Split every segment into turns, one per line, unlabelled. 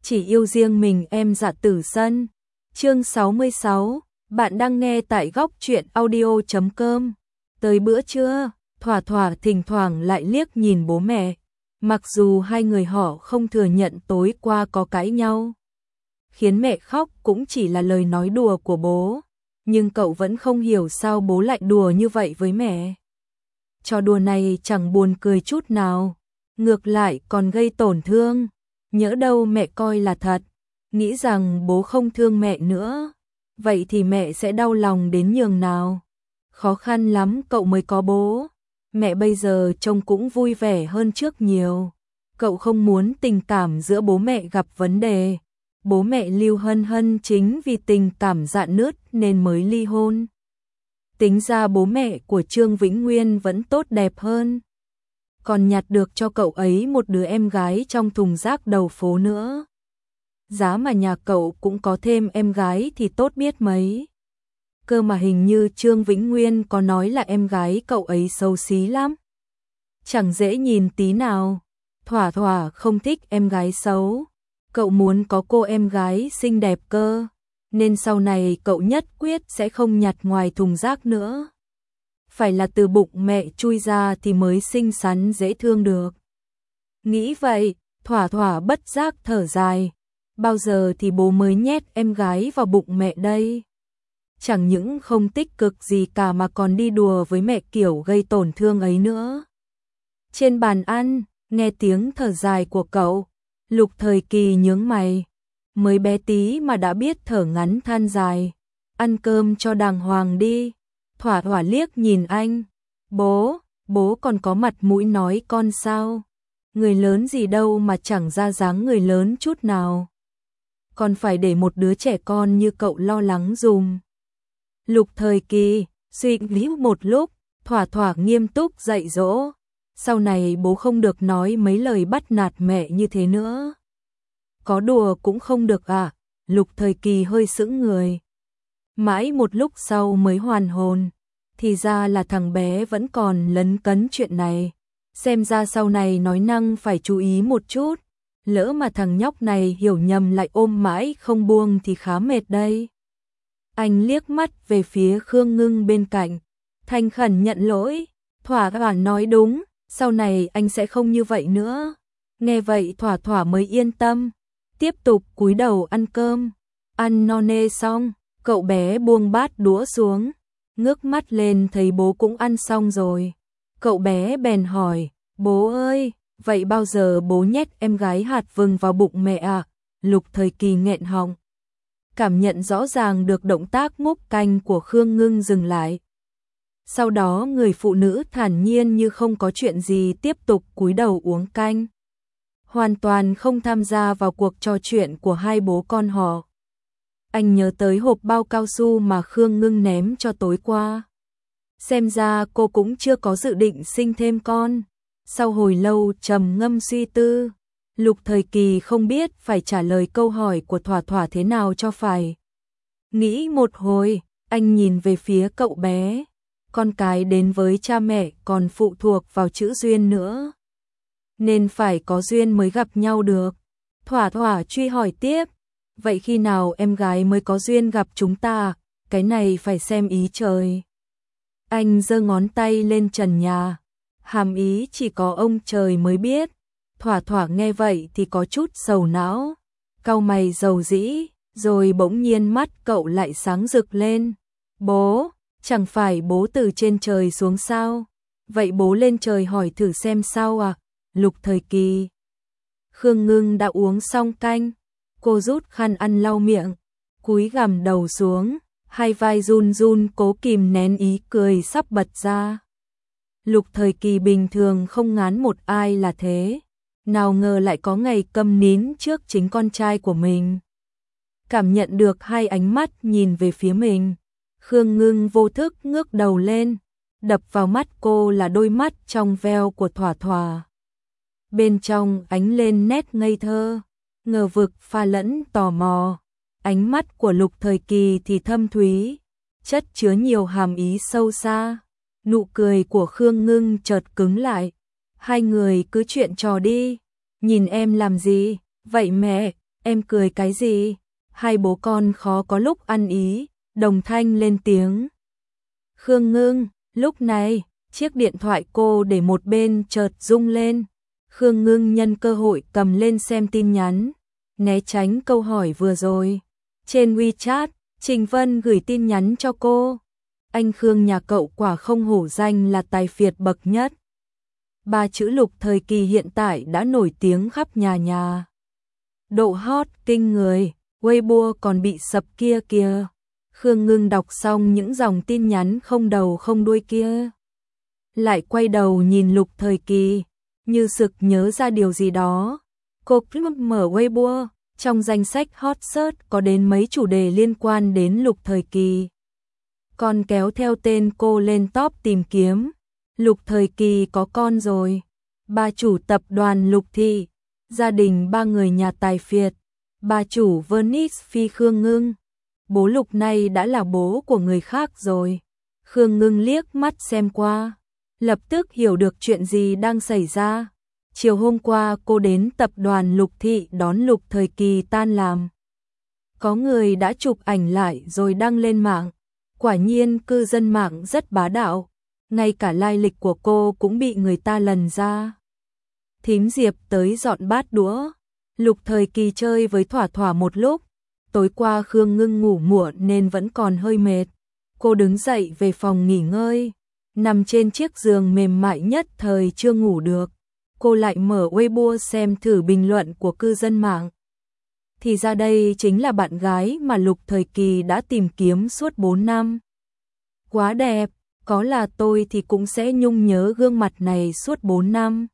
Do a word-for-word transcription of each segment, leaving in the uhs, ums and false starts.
chỉ yêu riêng mình em Dạ Tử Sân. Chương sáu mươi sáu, bạn đang nghe tại góc truyện audio chấm com. Tới bữa trưa, Thỏa Thỏa thỉnh thoảng lại liếc nhìn bố mẹ, mặc dù hai người họ không thừa nhận tối qua có cãi nhau. Khiến mẹ khóc cũng chỉ là lời nói đùa của bố, nhưng cậu vẫn không hiểu sao bố lại đùa như vậy với mẹ. Trò đùa này chẳng buồn cười chút nào, ngược lại còn gây tổn thương, nhỡ đâu mẹ coi là thật, nghĩ rằng bố không thương mẹ nữa, vậy thì mẹ sẽ đau lòng đến nhường nào. Khó khăn lắm cậu mới có bố, mẹ bây giờ trông cũng vui vẻ hơn trước nhiều. Cậu không muốn tình cảm giữa bố mẹ gặp vấn đề. Bố mẹ Lưu Hân Hân chính vì tình cảm rạn nứt nên mới ly hôn. Tính ra bố mẹ của Trương Vĩnh Nguyên vẫn tốt đẹp hơn, còn nhặt được cho cậu ấy một đứa em gái trong thùng rác đầu phố nữa. Giá mà nhà cậu cũng có thêm em gái thì tốt biết mấy. Cơ mà hình như Trương Vĩnh Nguyên có nói là em gái cậu ấy xấu xí lắm, chẳng dễ nhìn tí nào. Thỏa Thỏa không thích em gái xấu, cậu muốn có cô em gái xinh đẹp cơ, nên sau này cậu nhất quyết sẽ không nhặt ngoài thùng rác nữa. Phải là từ bụng mẹ chui ra thì mới xinh xắn dễ thương được. Nghĩ vậy, Thỏa Thỏa bất giác thở dài. Bao giờ thì bố mới nhét em gái vào bụng mẹ đây? Chẳng những không tích cực gì cả mà còn đi đùa với mẹ kiểu gây tổn thương ấy nữa. Trên bàn ăn, nghe tiếng thở dài của cậu, Lục Thời Kỳ nhướng mày. Mới bé tí mà đã biết thở ngắn than dài. Ăn cơm cho đàng hoàng đi. Thỏa Thỏa liếc nhìn anh. Bố, bố còn có mặt mũi nói con sao? Người lớn gì đâu mà chẳng ra dáng người lớn chút nào. Còn phải để một đứa trẻ con như cậu lo lắng dùm. Lục Thời Kỳ suy nghĩ một lúc, Thỏa Thỏa nghiêm túc dạy dỗ. Sau này bố không được nói mấy lời bắt nạt mẹ như thế nữa. Có đùa cũng không được à? Lục Thời Kỳ hơi sững người. Mãi một lúc sau mới hoàn hồn. Thì ra là thằng bé vẫn còn lấn cấn chuyện này. Xem ra sau này nói năng phải chú ý một chút. Lỡ mà thằng nhóc này hiểu nhầm lại ôm mãi không buông thì khá mệt đây. Anh liếc mắt về phía Khương Ngưng bên cạnh, thành khẩn nhận lỗi. Thỏa Thỏa nói đúng, sau này anh sẽ không như vậy nữa. Nghe vậy Thỏa Thỏa mới yên tâm, tiếp tục cúi đầu ăn cơm. Ăn no nê xong, cậu bé buông bát đũa xuống, ngước mắt lên thấy bố cũng ăn xong rồi. Cậu bé bèn hỏi, bố ơi, vậy bao giờ bố nhét em gái hạt vừng vào bụng mẹ à? Lục Thời Kỳ nghẹn họng, cảm nhận rõ ràng được động tác múc canh của Khương Ngưng dừng lại. Sau đó người phụ nữ thản nhiên như không có chuyện gì tiếp tục cúi đầu uống canh, hoàn toàn không tham gia vào cuộc trò chuyện của hai bố con họ. Anh nhớ tới hộp bao cao su mà Khương Ngưng ném cho tối qua. Xem ra cô cũng chưa có dự định sinh thêm con. Sau hồi lâu trầm ngâm suy tư, Lục Thời Kỳ không biết phải trả lời câu hỏi của Thỏa Thỏa thế nào cho phải. Nghĩ một hồi, anh nhìn về phía cậu bé. Con cái đến với cha mẹ còn phụ thuộc vào chữ duyên nữa, nên phải có duyên mới gặp nhau được. Thỏa Thỏa truy hỏi tiếp, vậy khi nào em gái mới có duyên gặp chúng ta? Cái này phải xem ý trời. Anh giơ ngón tay lên trần nhà, hàm ý chỉ có ông trời mới biết. Thỏa Thỏa nghe vậy thì có chút sầu não, cau mày rầu rĩ, rồi bỗng nhiên mắt cậu lại sáng rực lên. Bố, chẳng phải bố từ trên trời xuống sao? Vậy bố lên trời hỏi thử xem sao à? Lục Thời Kỳ. Khương Ngưng đã uống xong canh, cô rút khăn ăn lau miệng, cúi gằm đầu xuống, hai vai run run cố kìm nén ý cười sắp bật ra. Lục Thời Kỳ bình thường không ngán một ai là thế, nào ngờ lại có ngày câm nín trước chính con trai của mình. Cảm nhận được hai ánh mắt nhìn về phía mình, Khương Ngưng vô thức ngước đầu lên, đập vào mắt cô là đôi mắt trong veo của Thỏa Thỏa. Bên trong ánh lên nét ngây thơ, ngờ vực pha lẫn tò mò. Ánh mắt của Lục Thời Kỳ thì thâm thúy, chất chứa nhiều hàm ý sâu xa. Nụ cười của Khương Ngưng chợt cứng lại. Hai người cứ chuyện trò đi, nhìn em làm gì? Vậy mẹ, Em cười cái gì? Hai bố con khó có lúc ăn ý, đồng thanh lên tiếng. Khương Ngưng, lúc này, chiếc điện thoại cô để một bên chợt rung lên. Khương Ngưng nhân cơ hội cầm lên xem tin nhắn, né tránh câu hỏi vừa rồi. Trên WeChat, Trình Vân gửi tin nhắn cho cô. Anh Khương nhà cậu quả không hổ danh là tài phiệt bậc nhất. Ba chữ Lục Thời Kỳ hiện tại đã nổi tiếng khắp nhà nhà. Độ hot kinh người, Weibo còn bị sập kia kìa. Khương Ngưng đọc xong những dòng tin nhắn không đầu không đuôi kia, lại quay đầu nhìn Lục Thời Kỳ, như sực nhớ ra điều gì đó. Cô click mở Weibo, trong danh sách hot search có đến mấy chủ đề liên quan đến Lục Thời Kỳ. Còn kéo theo tên cô lên top tìm kiếm. Lục Thời Kỳ có con rồi. Bà chủ tập đoàn Lục Thị, gia đình ba người nhà tài phiệt. Bà chủ Venice Phi Khương Ngưng. Bố Lục này đã là bố của người khác rồi. Khương Ngưng liếc mắt xem qua, lập tức hiểu được chuyện gì đang xảy ra. Chiều hôm qua cô đến tập đoàn Lục Thị đón Lục Thời Kỳ tan làm. Có người đã chụp ảnh lại rồi đăng lên mạng. Quả nhiên cư dân mạng rất bá đạo, ngay cả lai lịch của cô cũng bị người ta lần ra. Thím Diệp tới dọn bát đũa. Lục Thời Kỳ chơi với Thỏa Thỏa một lúc. Tối qua Khương Ngưng ngủ muộn nên vẫn còn hơi mệt. Cô đứng dậy về phòng nghỉ ngơi, nằm trên chiếc giường mềm mại nhất thời chưa ngủ được. Cô lại mở Weibo xem thử bình luận của cư dân mạng. Thì ra đây chính là bạn gái mà Lục Thời Kỳ đã tìm kiếm suốt bốn năm. Quá đẹp, có là tôi thì cũng sẽ nhung nhớ gương mặt này suốt bốn năm.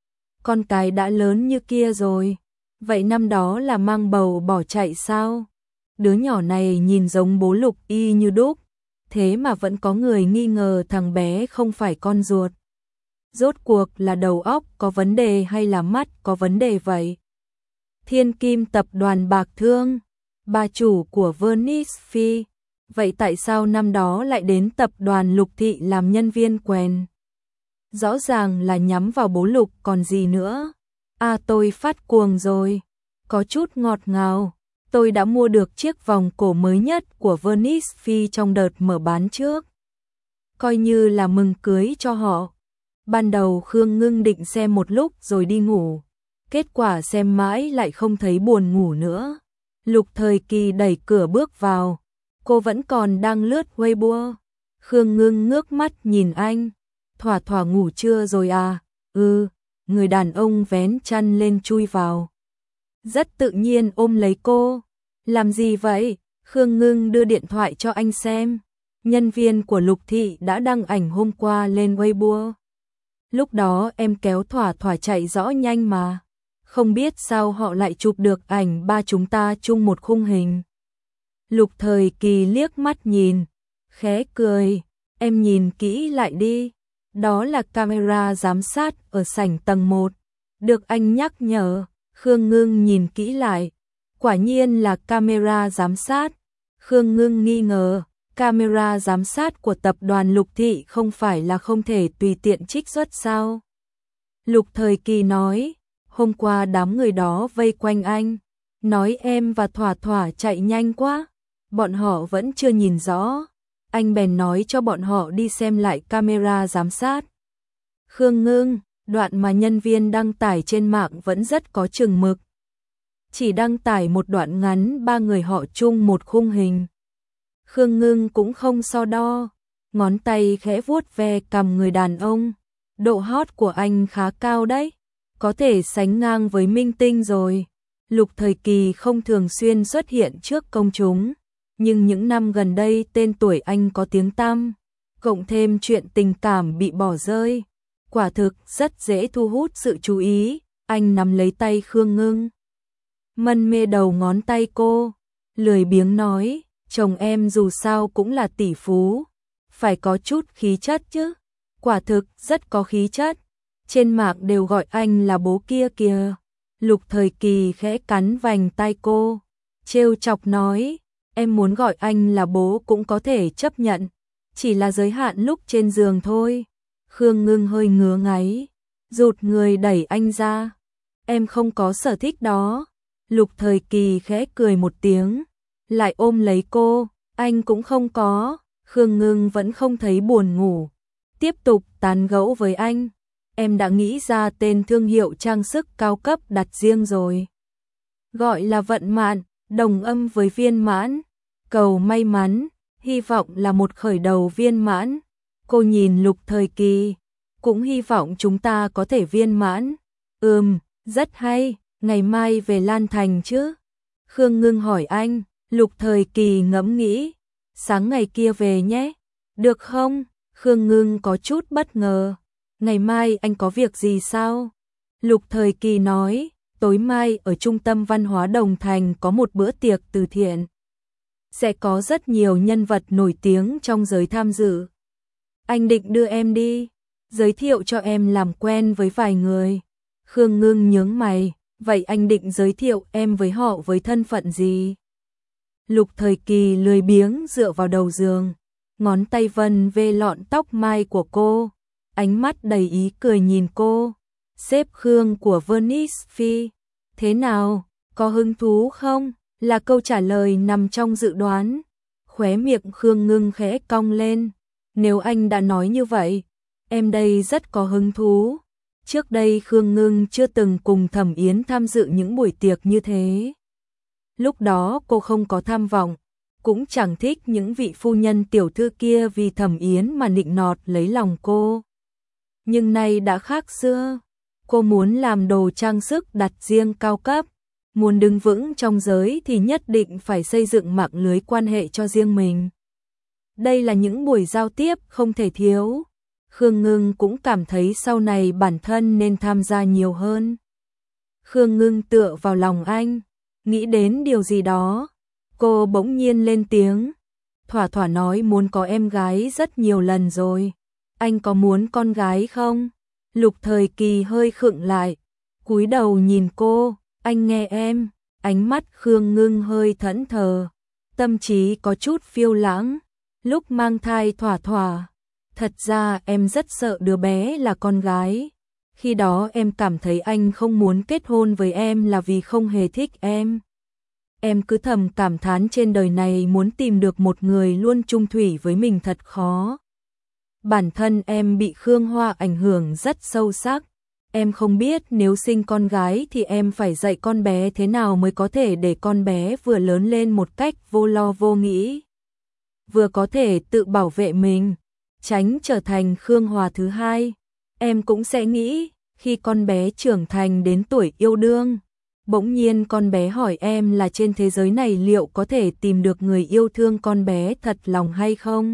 Con cái đã lớn như kia rồi, vậy năm đó là mang bầu bỏ chạy sao? Đứa nhỏ này nhìn giống bố Lục y như đúc, thế mà vẫn có người nghi ngờ thằng bé không phải con ruột. Rốt cuộc là đầu óc có vấn đề hay là mắt có vấn đề vậy? Thiên Kim tập đoàn Bạc Thương, bà chủ của Venice Phi, vậy tại sao năm đó lại đến tập đoàn Lục Thị làm nhân viên quèn? Rõ ràng là nhắm vào bố Lục còn gì nữa. À tôi phát cuồng rồi, có chút ngọt ngào. Tôi đã mua được chiếc vòng cổ mới nhất của Venice Phi trong đợt mở bán trước. Coi như là mừng cưới cho họ. Ban đầu Khương Ngưng định xem một lúc rồi đi ngủ. Kết quả xem mãi lại không thấy buồn ngủ nữa. Lục Thời Kỳ đẩy cửa bước vào. Cô vẫn còn đang lướt Weibo. Khương Ngưng ngước mắt nhìn anh. Thỏa Thỏa ngủ chưa rồi à? Ừ, người đàn ông vén chăn lên chui vào. Rất tự nhiên ôm lấy cô. Làm gì vậy? Khương Ngưng đưa điện thoại cho anh xem. Nhân viên của Lục Thị đã đăng ảnh hôm qua lên Weibo. Lúc đó em kéo Thỏa Thỏa chạy rõ nhanh mà. Không biết sao họ lại chụp được ảnh ba chúng ta chung một khung hình. Lục Thời Kỳ liếc mắt nhìn, khẽ cười. Em nhìn kỹ lại đi. Đó là camera giám sát ở sảnh tầng một. Được anh nhắc nhở. Khương Ngưng nhìn kỹ lại. Quả nhiên là camera giám sát. Khương Ngưng nghi ngờ, camera giám sát của tập đoàn Lục Thị không phải là không thể tùy tiện trích xuất sao? Lục Thời Kỳ nói, hôm qua đám người đó vây quanh anh, nói em và Thỏa Thỏa chạy nhanh quá, bọn họ vẫn chưa nhìn rõ. Anh bèn nói cho bọn họ đi xem lại camera giám sát. Khương Ngưng, đoạn mà nhân viên đăng tải trên mạng vẫn rất có chừng mực. Chỉ đăng tải một đoạn ngắn ba người họ chung một khung hình. Khương Ngưng cũng không so đo, ngón tay khẽ vuốt ve cằm người đàn ông. Độ hot của anh khá cao đấy, có thể sánh ngang với minh tinh rồi. Lục Thời Kỳ không thường xuyên xuất hiện trước công chúng, nhưng những năm gần đây tên tuổi anh có tiếng tăm, cộng thêm chuyện tình cảm bị bỏ rơi, quả thực rất dễ thu hút sự chú ý. Anh nắm lấy tay Khương Ngưng, mân mê đầu ngón tay cô, lười biếng nói, chồng em dù sao cũng là tỷ phú, phải có chút khí chất chứ. Quả thực rất có khí chất, trên mạng đều gọi anh là bố kia kìa. Lục Thời Kỳ khẽ cắn vành tai cô, trêu chọc nói, em muốn gọi anh là bố cũng có thể chấp nhận, chỉ là giới hạn lúc trên giường thôi. Khương Ngưng hơi ngứa ngáy, rụt người đẩy anh ra, em không có sở thích đó. Lục Thời Kỳ khẽ cười một tiếng, lại ôm lấy cô, anh cũng không có. Khương Ngưng vẫn không thấy buồn ngủ, tiếp tục tán gẫu với anh. Em đã nghĩ ra tên thương hiệu trang sức cao cấp đặt riêng rồi. Gọi là vận mạn, đồng âm với viên mãn. Cầu may mắn, hy vọng là một khởi đầu viên mãn. Cô nhìn Lục Thời Kỳ, cũng hy vọng chúng ta có thể viên mãn. Ừm, rất hay, ngày mai về Lan Thành chứ? Khương Ngưng hỏi anh. Lục Thời Kỳ ngẫm nghĩ, sáng ngày kia về nhé. Được không? Khương Ngưng có chút bất ngờ. Ngày mai anh có việc gì sao? Lục Thời Kỳ nói, tối mai ở Trung tâm Văn hóa Đồng Thành có một bữa tiệc từ thiện. Sẽ có rất nhiều nhân vật nổi tiếng trong giới tham dự. Anh định đưa em đi, giới thiệu cho em làm quen với vài người. Khương Ngưng nhướng mày, vậy anh định giới thiệu em với họ với thân phận gì? Lục Thời Kỳ lười biếng dựa vào đầu giường, ngón tay vân về lọn tóc mai của cô, ánh mắt đầy ý cười nhìn cô. Sếp Khương của Venice Phi, thế nào, có hứng thú không? Là câu trả lời nằm trong dự đoán. Khóe miệng Khương Ngưng khẽ cong lên. Nếu anh đã nói như vậy, em đây rất có hứng thú. Trước đây Khương Ngưng chưa từng cùng Thẩm Yến tham dự những buổi tiệc như thế. Lúc đó cô không có tham vọng, cũng chẳng thích những vị phu nhân tiểu thư kia vì Thẩm Yến mà nịnh nọt lấy lòng cô. Nhưng nay đã khác xưa, cô muốn làm đồ trang sức đặt riêng cao cấp, muốn đứng vững trong giới thì nhất định phải xây dựng mạng lưới quan hệ cho riêng mình. Đây là những buổi giao tiếp không thể thiếu. Khương Ngưng cũng cảm thấy sau này bản thân nên tham gia nhiều hơn. Khương Ngưng tựa vào lòng anh, nghĩ đến điều gì đó, cô bỗng nhiên lên tiếng. Thỏa Thỏa nói muốn có em gái rất nhiều lần rồi. Anh có muốn con gái không? Lục Thời Kỳ hơi khựng lại, cúi đầu nhìn cô. Anh nghe em. Ánh mắt Khương Ngưng hơi thẫn thờ, tâm trí có chút phiêu lãng. Lúc mang thai Thỏa Thỏa, thật ra em rất sợ đứa bé là con gái. Khi đó em cảm thấy anh không muốn kết hôn với em là vì không hề thích em. Em cứ thầm cảm thán trên đời này muốn tìm được một người luôn chung thủy với mình thật khó. Bản thân em bị Khương Hoa ảnh hưởng rất sâu sắc. Em không biết nếu sinh con gái thì em phải dạy con bé thế nào mới có thể để con bé vừa lớn lên một cách vô lo vô nghĩ, vừa có thể tự bảo vệ mình, tránh trở thành Khương Hòa thứ hai. Em cũng sẽ nghĩ, khi con bé trưởng thành đến tuổi yêu đương, bỗng nhiên con bé hỏi em là trên thế giới này liệu có thể tìm được người yêu thương con bé thật lòng hay không?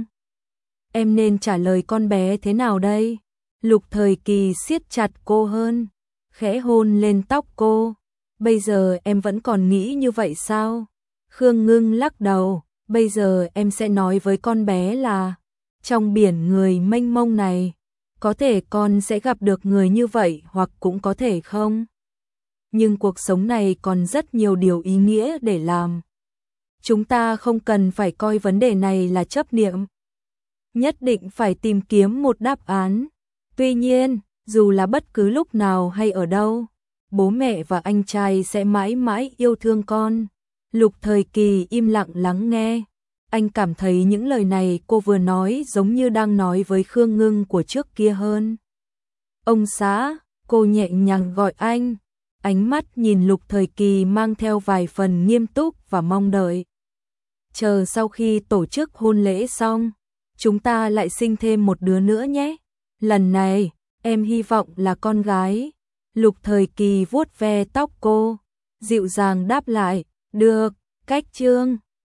Em nên trả lời con bé thế nào đây? Lục Thời Kỳ siết chặt cô hơn, khẽ hôn lên tóc cô. Bây giờ em vẫn còn nghĩ như vậy sao? Khương Ngưng lắc đầu. Bây giờ em sẽ nói với con bé là trong biển người mênh mông này, có thể con sẽ gặp được người như vậy hoặc cũng có thể không. Nhưng cuộc sống này còn rất nhiều điều ý nghĩa để làm. Chúng ta không cần phải coi vấn đề này là chấp niệm. Nhất định phải tìm kiếm một đáp án. Tuy nhiên, dù là bất cứ lúc nào hay ở đâu, bố mẹ và anh trai sẽ mãi mãi yêu thương con. Lục Thời Kỳ im lặng lắng nghe. Anh cảm thấy những lời này cô vừa nói giống như đang nói với Khương Ngưng của trước kia hơn. Ông xã, cô nhẹ nhàng gọi anh. Ánh mắt nhìn Lục Thời Kỳ mang theo vài phần nghiêm túc và mong đợi. Chờ sau khi tổ chức hôn lễ xong, chúng ta lại sinh thêm một đứa nữa nhé. Lần này, em hy vọng là con gái. Lục Thời Kỳ vuốt ve tóc cô, dịu dàng đáp lại. Được, cách chương.